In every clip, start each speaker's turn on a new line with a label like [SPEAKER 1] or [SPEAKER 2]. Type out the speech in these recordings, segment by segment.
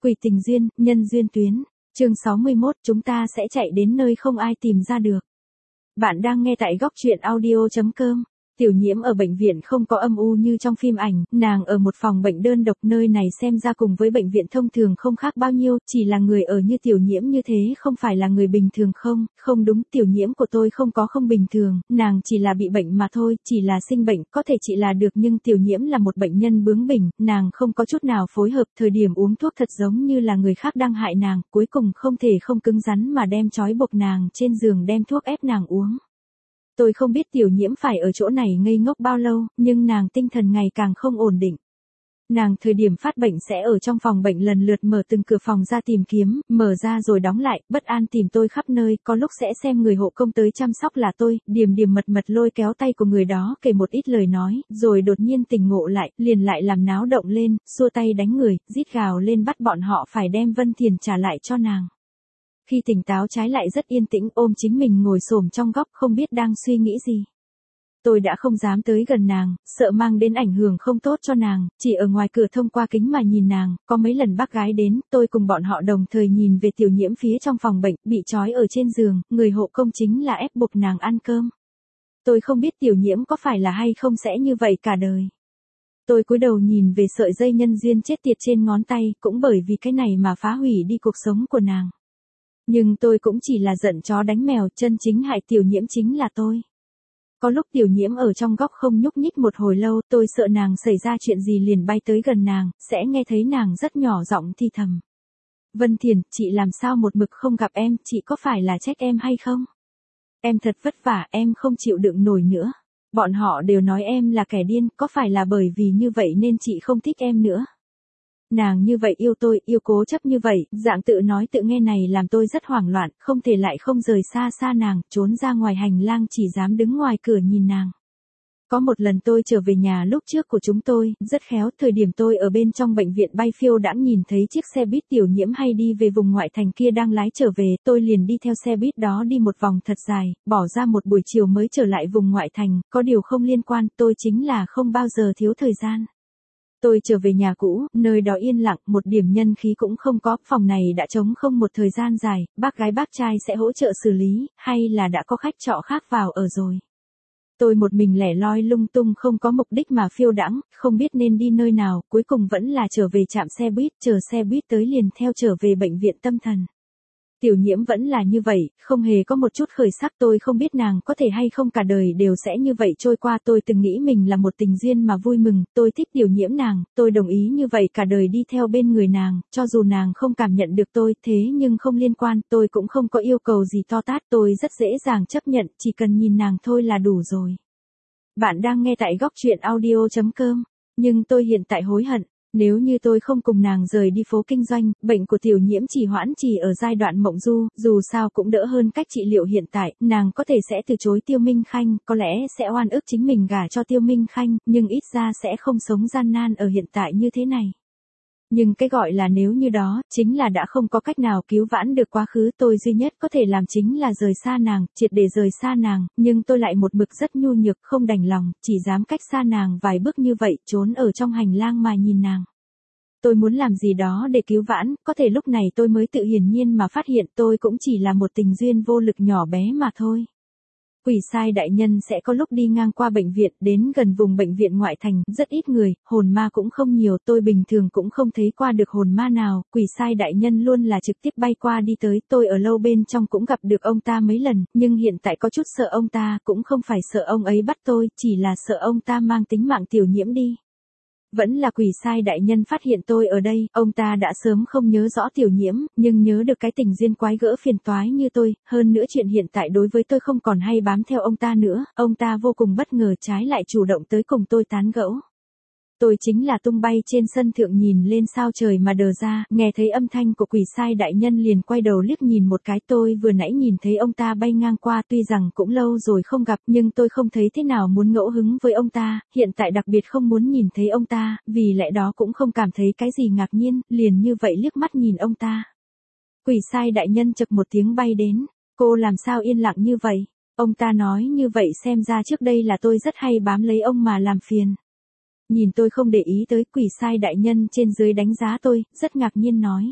[SPEAKER 1] Quỷ tình duyên, nhân duyên tuyến. Chương 61, chúng ta sẽ chạy đến nơi không ai tìm ra được. Bạn đang nghe tại góc truyện audio.com. Tiểu Nhiễm ở bệnh viện không có âm u như trong phim ảnh, nàng ở một phòng bệnh đơn độc, nơi này xem ra cùng với bệnh viện thông thường không khác bao nhiêu, chỉ là người ở như Tiểu Nhiễm như thế không phải là người bình thường không đúng, Tiểu Nhiễm của tôi không có không bình thường, nàng chỉ là bị bệnh mà thôi, chỉ là sinh bệnh, có thể trị là được, nhưng Tiểu Nhiễm là một bệnh nhân bướng bỉnh, nàng không có chút nào phối hợp, thời điểm uống thuốc thật giống như là người khác đang hại nàng, cuối cùng không thể không cứng rắn mà đem trói buộc nàng trên giường, đem thuốc ép nàng uống. Tôi không biết Tiểu Nhiễm phải ở chỗ này ngây ngốc bao lâu, nhưng nàng tinh thần ngày càng không ổn định. Nàng thời điểm phát bệnh sẽ ở trong phòng bệnh lần lượt mở từng cửa phòng ra tìm kiếm, mở ra rồi đóng lại, bất an tìm tôi khắp nơi, có lúc sẽ xem người hộ công tới chăm sóc là tôi, điềm điềm mật mật lôi kéo tay của người đó kể một ít lời nói, rồi đột nhiên tỉnh ngộ lại, liền lại làm náo động lên, xua tay đánh người, rít gào lên bắt bọn họ phải đem Vân Thiền trả lại cho nàng. Khi tỉnh táo trái lại rất yên tĩnh, ôm chính mình ngồi xổm trong góc không biết đang suy nghĩ gì. Tôi đã không dám tới gần nàng, sợ mang đến ảnh hưởng không tốt cho nàng, chỉ ở ngoài cửa thông qua kính mà nhìn nàng, có mấy lần bác gái đến, tôi cùng bọn họ đồng thời nhìn về Tiểu Nhiễm phía trong phòng bệnh, bị trói ở trên giường, người hộ công chính là ép buộc nàng ăn cơm. Tôi không biết Tiểu Nhiễm có phải là hay không sẽ như vậy cả đời. Tôi cúi đầu nhìn về sợi dây nhân duyên chết tiệt trên ngón tay, cũng bởi vì cái này mà phá hủy đi cuộc sống của nàng. Nhưng tôi cũng chỉ là giận chó đánh mèo, chân chính hại Tiểu Nhiễm chính là tôi. Có lúc Tiểu Nhiễm ở trong góc không nhúc nhích một hồi lâu, tôi sợ nàng xảy ra chuyện gì liền bay tới gần nàng, sẽ nghe thấy nàng rất nhỏ giọng thì thầm. Vân Thiền, chị làm sao một mực không gặp em, chị có phải là trách em hay không? Em thật vất vả, em không chịu đựng nổi nữa. Bọn họ đều nói em là kẻ điên, có phải là bởi vì như vậy nên chị không thích em nữa? Nàng như vậy yêu tôi, yêu cố chấp như vậy, dạng tự nói tự nghe này làm tôi rất hoảng loạn, không thể lại không rời xa xa nàng, trốn ra ngoài hành lang chỉ dám đứng ngoài cửa nhìn nàng. Có một lần tôi trở về nhà lúc trước của chúng tôi, rất khéo, thời điểm tôi ở bên trong bệnh viện bay phiêu đãng nhìn thấy chiếc xe buýt Tiểu Nhiễm hay đi về vùng ngoại thành kia đang lái trở về, tôi liền đi theo xe buýt đó đi một vòng thật dài, bỏ ra một buổi chiều mới trở lại vùng ngoại thành, có điều không liên quan, tôi chính là không bao giờ thiếu thời gian. Tôi trở về nhà cũ, nơi đó yên lặng, một điểm nhân khí cũng không có, phòng này đã trống không một thời gian dài, bác gái bác trai sẽ hỗ trợ xử lý, hay là đã có khách trọ khác vào ở rồi. Tôi một mình lẻ loi lung tung không có mục đích mà phiêu đãng, không biết nên đi nơi nào, cuối cùng vẫn là trở về trạm xe buýt, chờ xe buýt tới liền theo trở về bệnh viện tâm thần. Tiểu Nhiễm vẫn là như vậy, không hề có một chút khởi sắc, tôi không biết nàng có thể hay không cả đời đều sẽ như vậy trôi qua, tôi từng nghĩ mình là một tình duyên mà vui mừng, tôi thích Tiểu Nhiễm nàng, tôi đồng ý như vậy cả đời đi theo bên người nàng, cho dù nàng không cảm nhận được tôi, thế nhưng không liên quan, tôi cũng không có yêu cầu gì to tát, tôi rất dễ dàng chấp nhận, chỉ cần nhìn nàng thôi là đủ rồi. Bạn đang nghe tại góc truyện audio.com, nhưng tôi hiện tại hối hận. Nếu như tôi không cùng nàng rời đi phố kinh doanh, bệnh của Tiểu Nhiễm chỉ hoãn chỉ ở giai đoạn mộng du, dù sao cũng đỡ hơn cách trị liệu hiện tại, nàng có thể sẽ từ chối Tiêu Minh Khanh, có lẽ sẽ oan ức chính mình gả cho Tiêu Minh Khanh, nhưng ít ra sẽ không sống gian nan ở hiện tại như thế này. Nhưng cái gọi là nếu như đó, chính là đã không có cách nào cứu vãn được quá khứ, tôi duy nhất có thể làm chính là rời xa nàng, triệt để rời xa nàng, nhưng tôi lại một mực rất nhu nhược, không đành lòng, chỉ dám cách xa nàng vài bước như vậy, trốn ở trong hành lang mà nhìn nàng. Tôi muốn làm gì đó để cứu vãn, có thể lúc này tôi mới tự hiển nhiên mà phát hiện tôi cũng chỉ là một tình duyên vô lực nhỏ bé mà thôi. Quỷ sai đại nhân sẽ có lúc đi ngang qua bệnh viện, đến gần vùng bệnh viện ngoại thành, rất ít người, hồn ma cũng không nhiều, tôi bình thường cũng không thấy qua được hồn ma nào, quỷ sai đại nhân luôn là trực tiếp bay qua đi tới, tôi ở lâu bên trong cũng gặp được ông ta mấy lần, nhưng hiện tại có chút sợ ông ta, cũng không phải sợ ông ấy bắt tôi, chỉ là sợ ông ta mang tính mạng Tiểu Nhiễm đi. Vẫn là quỷ sai đại nhân phát hiện tôi ở đây, ông ta đã sớm không nhớ rõ Tiểu Nhiễm, nhưng nhớ được cái tình duyên quái gỡ phiền toái như tôi, hơn nữa chuyện hiện tại đối với tôi không còn hay bám theo ông ta nữa, ông ta vô cùng bất ngờ trái lại chủ động tới cùng tôi tán gẫu. Tôi chính là tung bay trên sân thượng nhìn lên sao trời mà đờ ra, nghe thấy âm thanh của quỷ sai đại nhân liền quay đầu liếc nhìn một cái, tôi vừa nãy nhìn thấy ông ta bay ngang qua, tuy rằng cũng lâu rồi không gặp nhưng tôi không thấy thế nào muốn ngẫu hứng với ông ta, hiện tại đặc biệt không muốn nhìn thấy ông ta, vì lẽ đó cũng không cảm thấy cái gì ngạc nhiên, liền như vậy liếc mắt nhìn ông ta. Quỷ sai đại nhân chậc một tiếng bay đến, cô làm sao yên lặng như vậy? Ông ta nói như vậy xem ra trước đây là tôi rất hay bám lấy ông mà làm phiền. Nhìn tôi không để ý tới, quỷ sai đại nhân trên dưới đánh giá tôi, rất ngạc nhiên nói.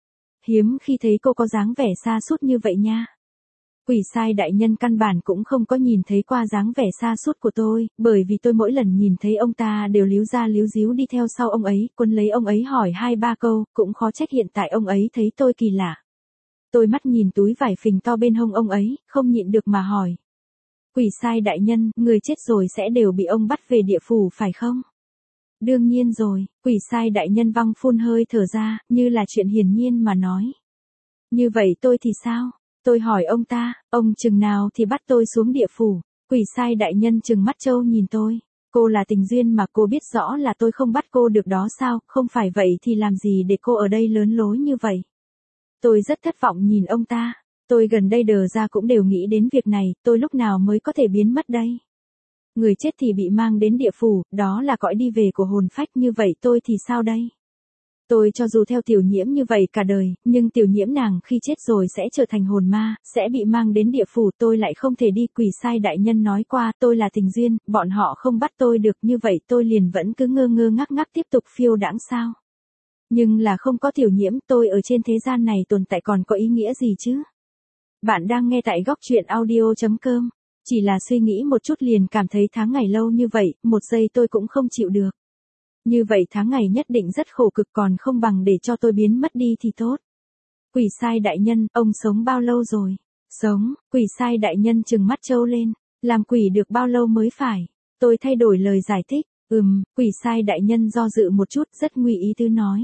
[SPEAKER 1] Hiếm khi thấy cô có dáng vẻ sa sút như vậy nha. Quỷ sai đại nhân căn bản cũng không có nhìn thấy qua dáng vẻ sa sút của tôi, bởi vì tôi mỗi lần nhìn thấy ông ta đều líu ra líu díu đi theo sau ông ấy, quấn lấy ông ấy hỏi 2-3 câu, cũng khó trách hiện tại ông ấy thấy tôi kỳ lạ. Tôi mắt nhìn túi vải phình to bên hông ông ấy, không nhịn được mà hỏi. Quỷ sai đại nhân, người chết rồi sẽ đều bị ông bắt về địa phủ phải không? Đương nhiên rồi, quỷ sai đại nhân văng phun hơi thở ra, như là chuyện hiển nhiên mà nói. Như vậy tôi thì sao? Tôi hỏi ông ta, ông chừng nào thì bắt tôi xuống địa phủ? Quỷ sai đại nhân chừng mắt trâu nhìn tôi. Cô là tình duyên mà cô biết rõ là tôi không bắt cô được đó sao, không phải vậy thì làm gì để cô ở đây lớn lối như vậy? Tôi rất thất vọng nhìn ông ta. Tôi gần đây đờ ra cũng đều nghĩ đến việc này, tôi lúc nào mới có thể biến mất đây? Người chết thì bị mang đến địa phủ, đó là cõi đi về của hồn phách, như vậy tôi thì sao đây? Tôi cho dù theo tiểu nhiễm như vậy cả đời, nhưng tiểu nhiễm nàng khi chết rồi sẽ trở thành hồn ma, sẽ bị mang đến địa phủ, tôi lại không thể đi. Quỷ sai đại nhân nói qua, tôi là tình duyên, bọn họ không bắt tôi được, như vậy tôi liền vẫn cứ ngơ ngơ ngác ngác tiếp tục phiêu đãng sao? Nhưng là không có tiểu nhiễm, tôi ở trên thế gian này tồn tại còn có ý nghĩa gì chứ? Bạn đang nghe tại góc truyện audio.com. Chỉ là suy nghĩ một chút liền cảm thấy tháng ngày lâu như vậy, một giây tôi cũng không chịu được. Như vậy tháng ngày nhất định rất khổ cực, còn không bằng để cho tôi biến mất đi thì tốt. Quỷ sai đại nhân, ông sống bao lâu rồi? Sống, quỷ sai đại nhân trừng mắt trâu lên. Làm quỷ được bao lâu mới phải? Tôi thay đổi lời giải thích. Quỷ sai đại nhân do dự một chút, rất nguy ý tứ nói.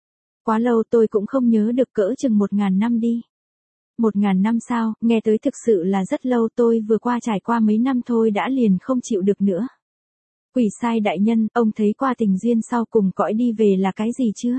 [SPEAKER 1] Quá lâu tôi cũng không nhớ được, cỡ chừng 1000 năm đi. 1000 năm sao, nghe tới thực sự là rất lâu, tôi vừa qua trải qua mấy năm thôi đã liền không chịu được nữa. Quỷ sai đại nhân, ông thấy qua tình duyên sau cùng cõi đi về là cái gì chưa?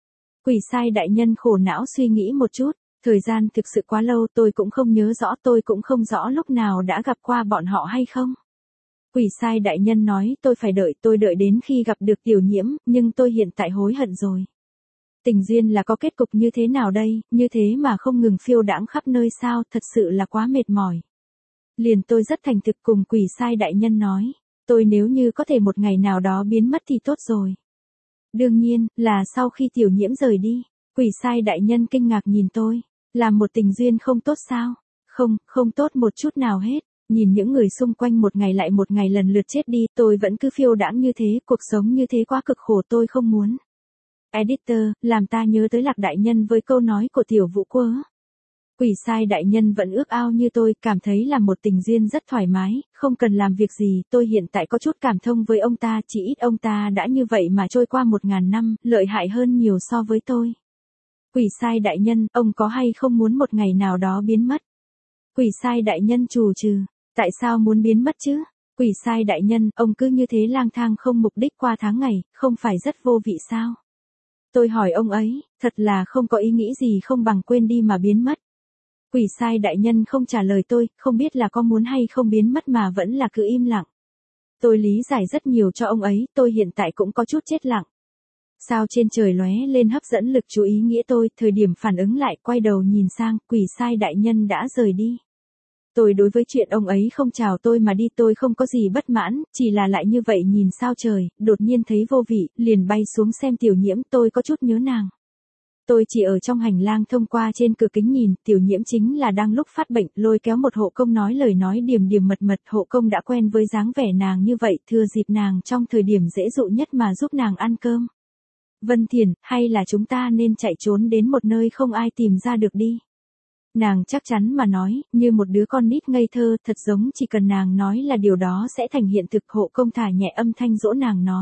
[SPEAKER 1] Quỷ sai đại nhân khổ não suy nghĩ một chút, thời gian thực sự quá lâu tôi cũng không nhớ rõ, tôi cũng không rõ lúc nào đã gặp qua bọn họ hay không. Quỷ sai đại nhân nói tôi phải đợi, tôi đợi đến khi gặp được tiểu nhiễm, nhưng tôi hiện tại hối hận rồi. Tình duyên là có kết cục như thế nào đây, như thế mà không ngừng phiêu đãng khắp nơi sao, thật sự là quá mệt mỏi. Liền tôi rất thành thực cùng quỷ sai đại nhân nói, tôi nếu như có thể một ngày nào đó biến mất thì tốt rồi. Đương nhiên, là sau khi tiểu nhiễm rời đi. Quỷ sai đại nhân kinh ngạc nhìn tôi, làm một tình duyên không tốt sao? Không, không tốt một chút nào hết. Nhìn những người xung quanh một ngày lại một ngày lần lượt chết đi, tôi vẫn cứ phiêu đãng như thế, cuộc sống như thế quá cực khổ, tôi không muốn. Editor, làm ta nhớ tới Lạc đại nhân với câu nói của tiểu vũ quơ. Quỷ sai đại nhân vẫn ước ao như tôi, cảm thấy là một tình duyên rất thoải mái, không cần làm việc gì, tôi hiện tại có chút cảm thông với ông ta, chỉ ít ông ta đã như vậy mà trôi qua 1000 năm, lợi hại hơn nhiều so với tôi. Quỷ sai đại nhân, ông có hay không muốn một ngày nào đó biến mất? Quỷ sai đại nhân trù trừ, tại sao muốn biến mất chứ? Quỷ sai đại nhân, ông cứ như thế lang thang không mục đích qua tháng ngày, không phải rất vô vị sao? Tôi hỏi ông ấy, thật là không có ý nghĩ gì không bằng quên đi mà biến mất. Quỷ sai đại nhân không trả lời tôi, không biết là có muốn hay không biến mất mà vẫn là cứ im lặng. Tôi lý giải rất nhiều cho ông ấy, tôi hiện tại cũng có chút chết lặng. Sao trên trời lóe lên hấp dẫn lực chú ý nghĩa tôi, thời điểm phản ứng lại quay đầu nhìn sang, quỷ sai đại nhân đã rời đi. Tôi đối với chuyện ông ấy không chào tôi mà đi tôi không có gì bất mãn, chỉ là lại như vậy nhìn sao trời, đột nhiên thấy vô vị, liền bay xuống xem tiểu nhiễm, tôi có chút nhớ nàng. Tôi chỉ ở trong hành lang thông qua trên cửa kính nhìn, tiểu nhiễm chính là đang lúc phát bệnh, lôi kéo một hộ công nói lời nói điềm điềm mật mật, hộ công đã quen với dáng vẻ nàng như vậy, thừa dịp nàng trong thời điểm dễ dụ nhất mà giúp nàng ăn cơm. Vân Thiền, hay là chúng ta nên chạy trốn đến một nơi không ai tìm ra được đi. Nàng chắc chắn mà nói, như một đứa con nít ngây thơ, thật giống chỉ cần nàng nói là điều đó sẽ thành hiện thực. Hộ công thả nhẹ âm thanh dỗ nàng nói.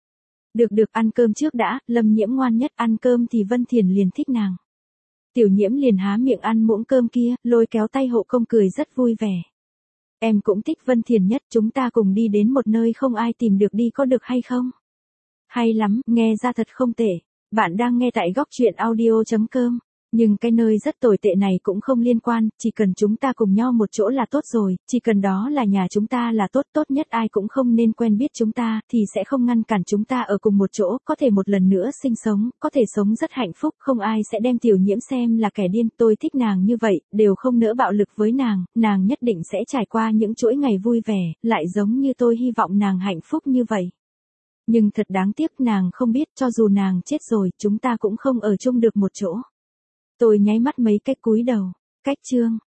[SPEAKER 1] Được ăn cơm trước đã, Lâm Nhiễm ngoan nhất, ăn cơm thì Vân Thiền liền thích nàng. Tiểu Nhiễm liền há miệng ăn muỗng cơm kia, lôi kéo tay hộ công cười rất vui vẻ. Em cũng thích Vân Thiền nhất, chúng ta cùng đi đến một nơi không ai tìm được đi có được hay không? Hay lắm, nghe ra thật không tệ. Bạn đang nghe tại góc truyện audio.com. Nhưng cái nơi rất tồi tệ này cũng không liên quan, chỉ cần chúng ta cùng nhau một chỗ là tốt rồi, chỉ cần đó là nhà chúng ta là tốt, tốt nhất ai cũng không nên quen biết chúng ta, thì sẽ không ngăn cản chúng ta ở cùng một chỗ, có thể một lần nữa sinh sống, có thể sống rất hạnh phúc, không ai sẽ đem tiểu nhiễm xem là kẻ điên, tôi thích nàng như vậy, đều không nỡ bạo lực với nàng nhất định sẽ trải qua những chuỗi ngày vui vẻ, lại giống như tôi hy vọng nàng hạnh phúc như vậy. Nhưng thật đáng tiếc nàng không biết cho dù nàng chết rồi chúng ta cũng không ở chung được một chỗ. Tôi nháy mắt mấy cái cúi đầu. Cách chương.